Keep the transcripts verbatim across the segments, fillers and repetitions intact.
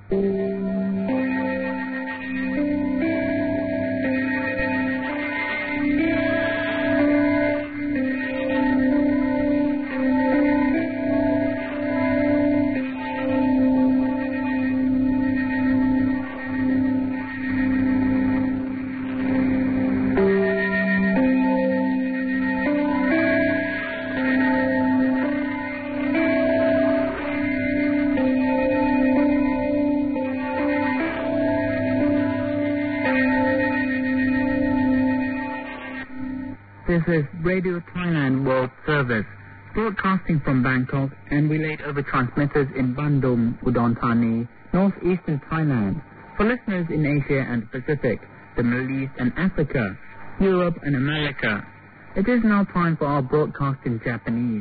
This is Radio Thailand World Service, broadcasting from Bangkok and relayed over transmitters in Bandung, Udon Thani, northeastern Thailand, for listeners in Asia and the Pacific, the Middle East and Africa, Europe and America. It is now time for our broadcast in Japanese.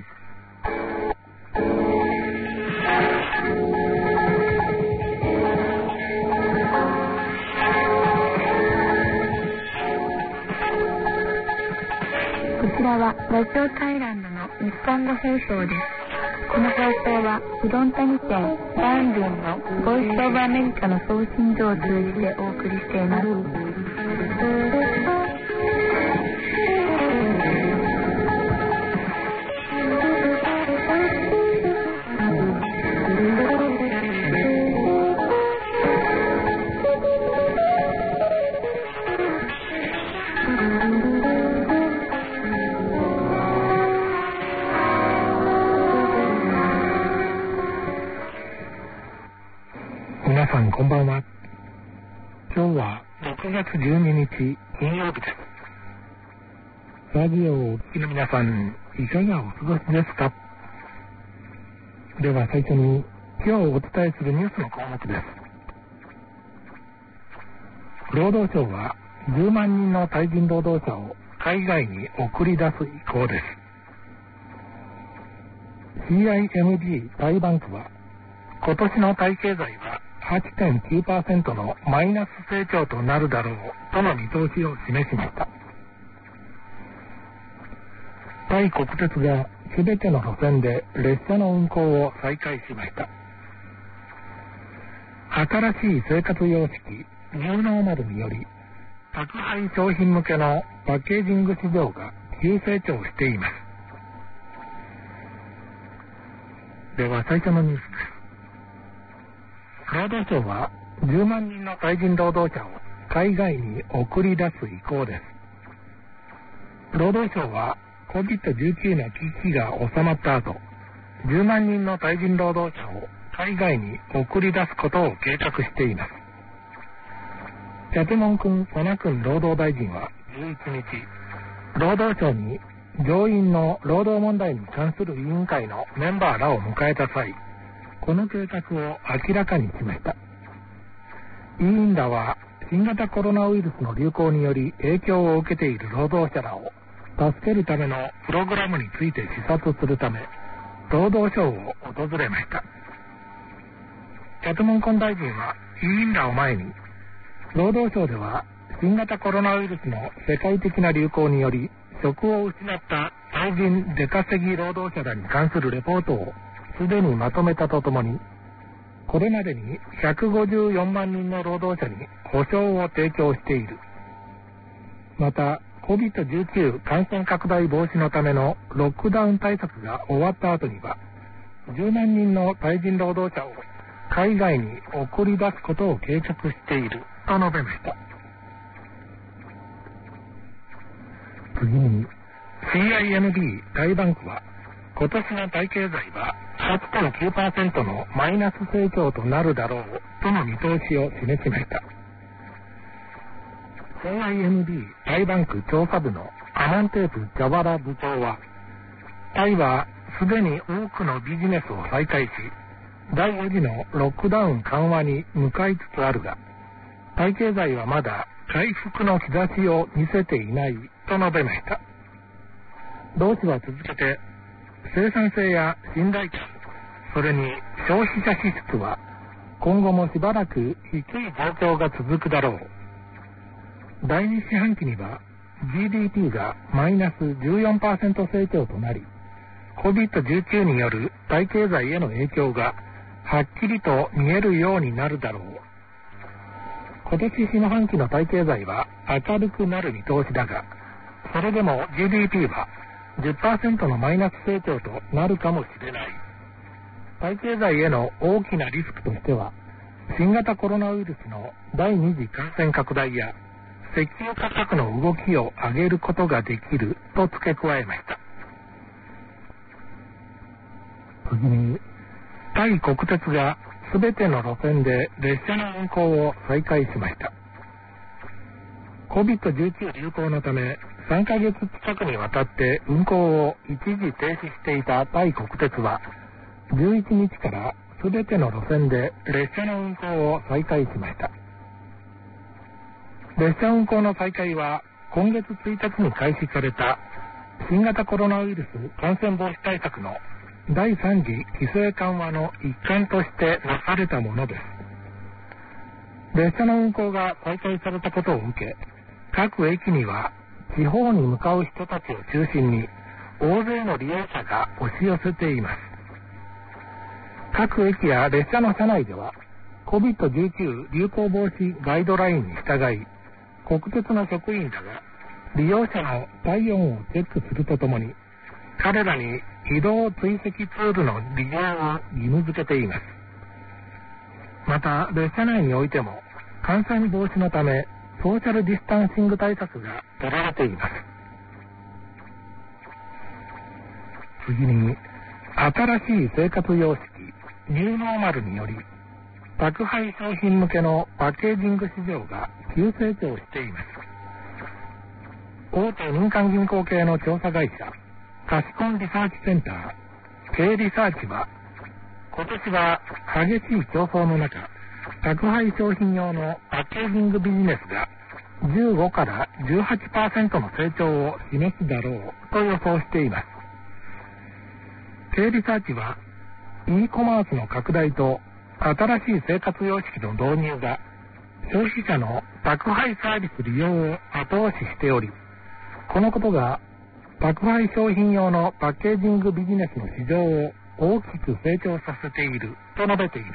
こちらはラジオタイランドの日本語放送です。この放送はうどん谷県バンドゥンのボイスオブアメリカの送信所を通じてお送りしています。 皆さんこんばんは。今日はろくがつじゅうににち金曜日です。ラジオをお聞きの皆さん、いかがお過ごしですか？では最初に今日お伝えするニュースの項目です。労働省はじゅうまんにんのタイ人労働者を海外に送り出す意向です。 シーアイエムディー タイバンクは今年のタイ経済は はちてんきゅうパーセント のマイナス成長となるだろうとの見通しを示しました。タイ国鉄がすべての路線で列車の運行を再開しました。新しい生活様式ニューノーマルにより宅配商品向けのパッケージング市場が急成長しています。では最初のニュースです。労働省はじゅうまんにんのタイ人労働者を海外に送り出す意向です。労働省は コビッドじゅうきゅう の危機が収まった後、じゅうまんにんのタイ人労働者を海外に送り出すことを計画しています。チャテモン君・ソナ君労働大臣はじゅういちにち、労働省に上院の労働問題に関する委員会のメンバーらを迎えた際、この計画を明らかにしました。委員らは新型コロナウイルスの流行により影響を受けている労働者らを助けるためのプログラムについて視察するため、労働省を訪れました。チャトモンコン大臣は委員らを前に、労働省では新型コロナウイルスの世界的な流行により職を失ったタイ人出稼ぎ労働者らに関するレポートをすでにまとめたとともに、これまでにひゃくごじゅうよんまんにんの労働者に保障を提供している。また コビッドじゅうきゅう 感染拡大防止のためのロックダウン対策が終わった後にはじゅうまんにんのタイ人労働者を海外に送り出すことを計画していると述べました。次に シーアイエムディー タイバンクは今年のタイ経済は はちてんきゅうパーセント のマイナス成長となるだろうとの見通しを示しました。 シーアイエムディー タイバンク調査部のアモンテープ・ジャワラ部長は、タイはすでに多くのビジネスを再開し、だいよ次のロックダウン緩和に向かいつつあるが、タイ経済はまだ回復の兆しを見せていないと述べました。同氏は続けて、生産性や信頼感、それに消費者支出は今後もしばらく低い状況が続くだろう。第二四半期には ジーディーピー がマイナス じゅうよんパーセント 成長となり、コビッドじゅうきゅう によるタイ経済への影響がはっきりと見えるようになるだろう。今年下半期のタイ経済は明るくなる見通しだが、それでも ジーディーピー は じゅっパーセント のマイナス成長となるかもしれない。タイ経済への大きなリスクとしては、新型コロナウイルスの第二次感染拡大や石油価格の動きを上げることができると付け加えました。次に、タイ国鉄がすべての路線で列車の運行を再開しました。コビッドじゅうきゅう 流行のためさんかげつ近くにわたって運行を一時停止していたタイ国鉄はじゅういちにちからすべての路線で列車の運行を再開しました。列車運行の再開は今月ついたちに開始された新型コロナウイルス感染防止対策のだいさん次規制緩和の一環としてなされたものです。列車の運行が再開されたことを受け、各駅には地方に向かう人たちを中心に大勢の利用者が押し寄せています。各駅や列車の車内では コビッドじゅうきゅう 流行防止ガイドラインに従い、国鉄の職員らが利用者の体温をチェックするとともに、彼らに移動追跡ツールの利用を義務付けています。また、列車内においても感染防止のためソーシャルディスタンシング対策が取られています。次に、新しい生活様式ニューノーマルにより宅配商品向けのパッケージング市場が急成長しています。大手民間銀行系の調査会社カシコンリサーチセンター K リサーチは、今年は激しい競争の中、宅配商品用のパッケージングビジネスがじゅうごからじゅうはちパーセントの成長を示すだろうと予想しています。K リサーチは e コマースの拡大と新しい生活様式の導入が消費者の宅配サービス利用を後押ししており、このことが宅配商品用のパッケージングビジネスの市場を大きく成長させていると述べています。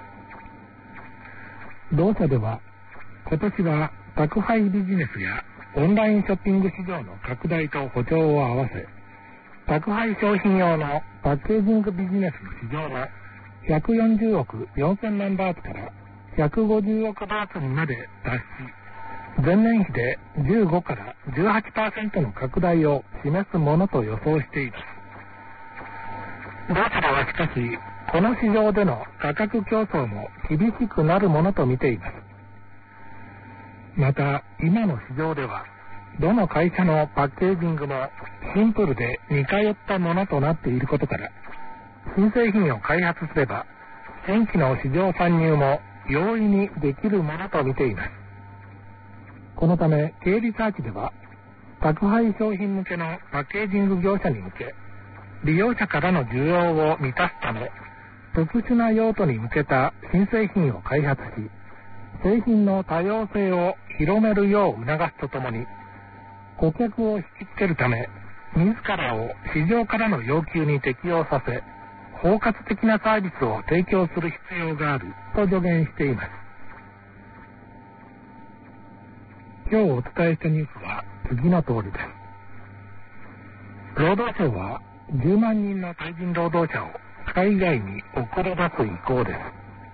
同社では今年は宅配ビジネスやオンラインショッピング市場の拡大と歩調を合わせ、宅配商品用のパッケージングビジネスの市場のひゃくよんじゅうおくよんせんまんバーツからひゃくごじゅうおくバーツにまで達し、前年比でじゅうごからじゅうはちパーセントの拡大を示すものと予想しています。同社ではしかし、この市場での価格競争も厳しくなるものと見ています。また、今の市場では、どの会社のパッケージングもシンプルで似通ったものとなっていることから、新製品を開発すれば、新規の市場参入も容易にできるものと見ています。このため、K リサーチでは、宅配商品向けのパッケージング業者に向け、利用者からの需要を満たすため、特殊な用途に向けた新製品を開発し、製品の多様性を広めるよう促すとともに、顧客を引きつけるため、自らを市場からの要求に適応させ、包括的なサービスを提供する必要があると助言しています。今日お伝えしたニュースは次の通りです。労働省はじゅうまんにんのタイ人労働者を海外に送り出す意向です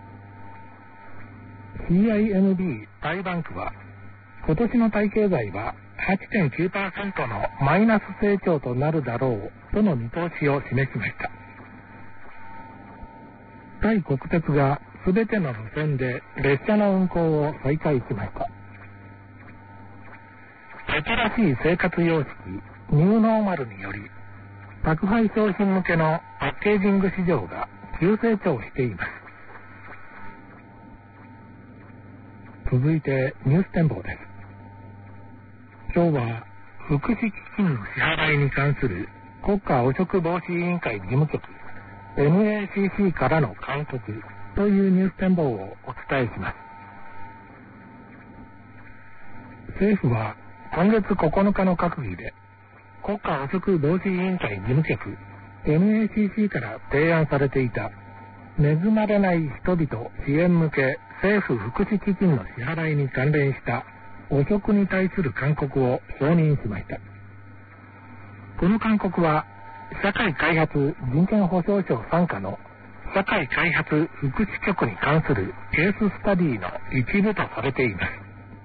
。シーアイエヌビー タイバンクは、今年のタイ経済は はちてんきゅうパーセント のマイナス成長となるだろうとの見通しを示しました。タイ国鉄がすべての路線で列車の運行を再開しました。新しい生活様式ニューノーマルにより、宅配商品向けのパッケージング市場が急成長しています。続いてニュース展望です。今日は福祉基金の支払いに関する国家汚職防止委員会事務局 エヌエーシーシー からの勧告というニュース展望をお伝えします。政府は今月ここのかの閣議で国家汚職防止委員会事務局 エヌエーシーシー から提案されていた恵まれない人々支援向け政府福祉基金の支払いに関連した汚職に対する勧告を承認しました。この勧告は社会開発人権保障省傘下の社会開発福祉局に関するケーススタディの一部とされています。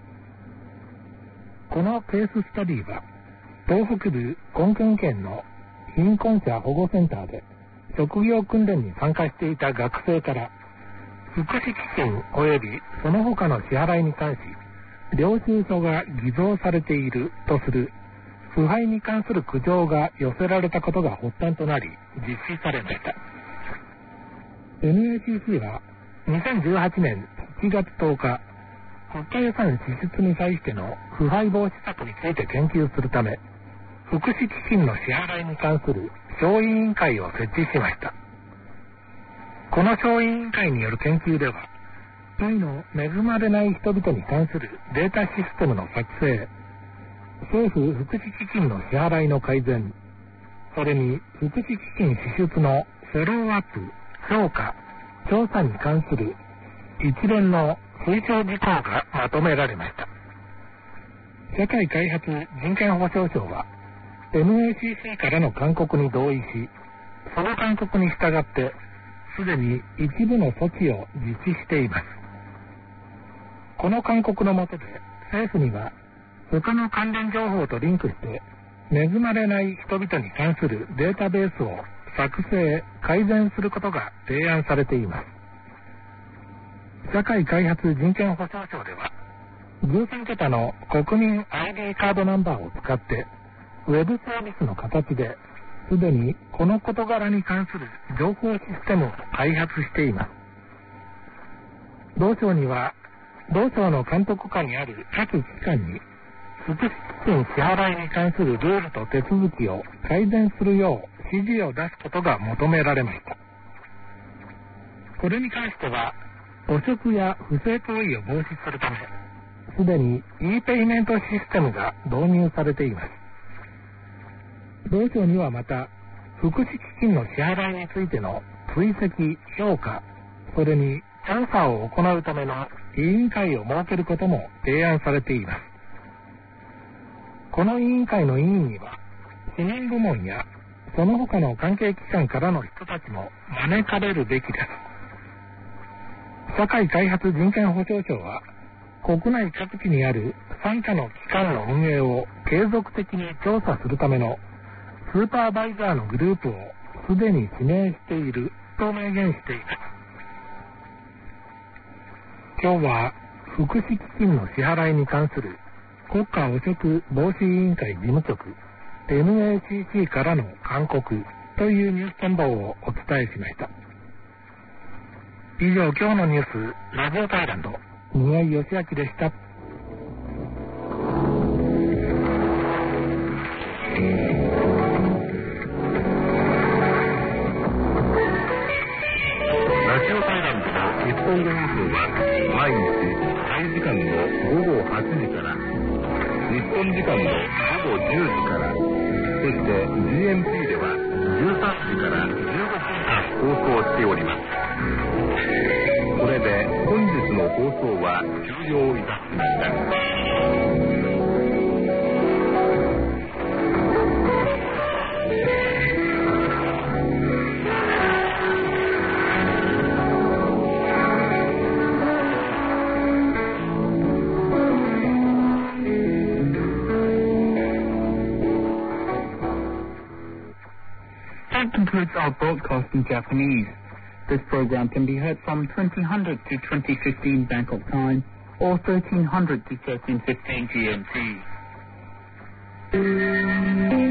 このケーススタディは東北部根県県の貧困者保護センターで職業訓練に参加していた学生から福祉基金及びその他の支払いに関し領収書が偽造されているとする腐敗に関する苦情が寄せられたことが発端となり実施されました。 エヌエーシーシー はにせんじゅうはちねんしちがつとおか国家予算支出に対しての腐敗防止策について研究するため福祉基金の支払いに関する小委員会を設置しました。この小委員会による研究ではタイの恵まれない人々に関するデータシステムの作成、政府福祉基金の支払いの改善、それに福祉基金支出のフォローアップ、評価、調査に関する一連の推奨事項がまとめられました。社会開発人権保障省は エヌエーシーシー からの勧告に同意し、その勧告に従ってすでに一部の措置を実施しています。この勧告の下で政府には他の関連情報とリンクして恵まれない人々に関するデータベースを作成・改善することが提案されています。社会開発人権保障省ではじゅうさんけたの国民 アイディー カードナンバーを使ってウェブサービスの形ですでにこの事柄に関する情報システムを開発しています。同省には同省の監督下にある各機関に福祉基金支払いに関するルールと手続きを改善するよう指示を出すことが求められました。これに関しては汚職や不正行為を防止するためすでに e ペイメントシステムが導入されています。同省にはまた福祉基金の支払いについての追跡、評価、それに調査を行うための委員会を設けることも提案されています。この委員会の委員には市民部門やその他の関係機関からの人たちも招かれるべきです。社会開発人権保障省は国内各地にある傘下の機関の運営を継続的に調査するためのスーパーバイザーのグループをすでに指名していると明言しています。今日は福祉基金の支払いに関する国家汚職防止委員会事務局 エヌエーシーシー からの勧告というニュース展望をお伝えしました。以上、今日のニュースラジオタイランド宮井義明でした。日本語放送は毎日タイ時間のごごはちじから日本時間のごごじゅうじからそして ジーエムティー ではじゅうさんじからじゅうごふんかん放送しております。これで本日の放送は終了いたしました。 That concludes our broadcast in Japanese. This program can be heard from twenty hundred to twenty fifteen Bangkok time or thirteen hundred to thirteen fifteen G M T.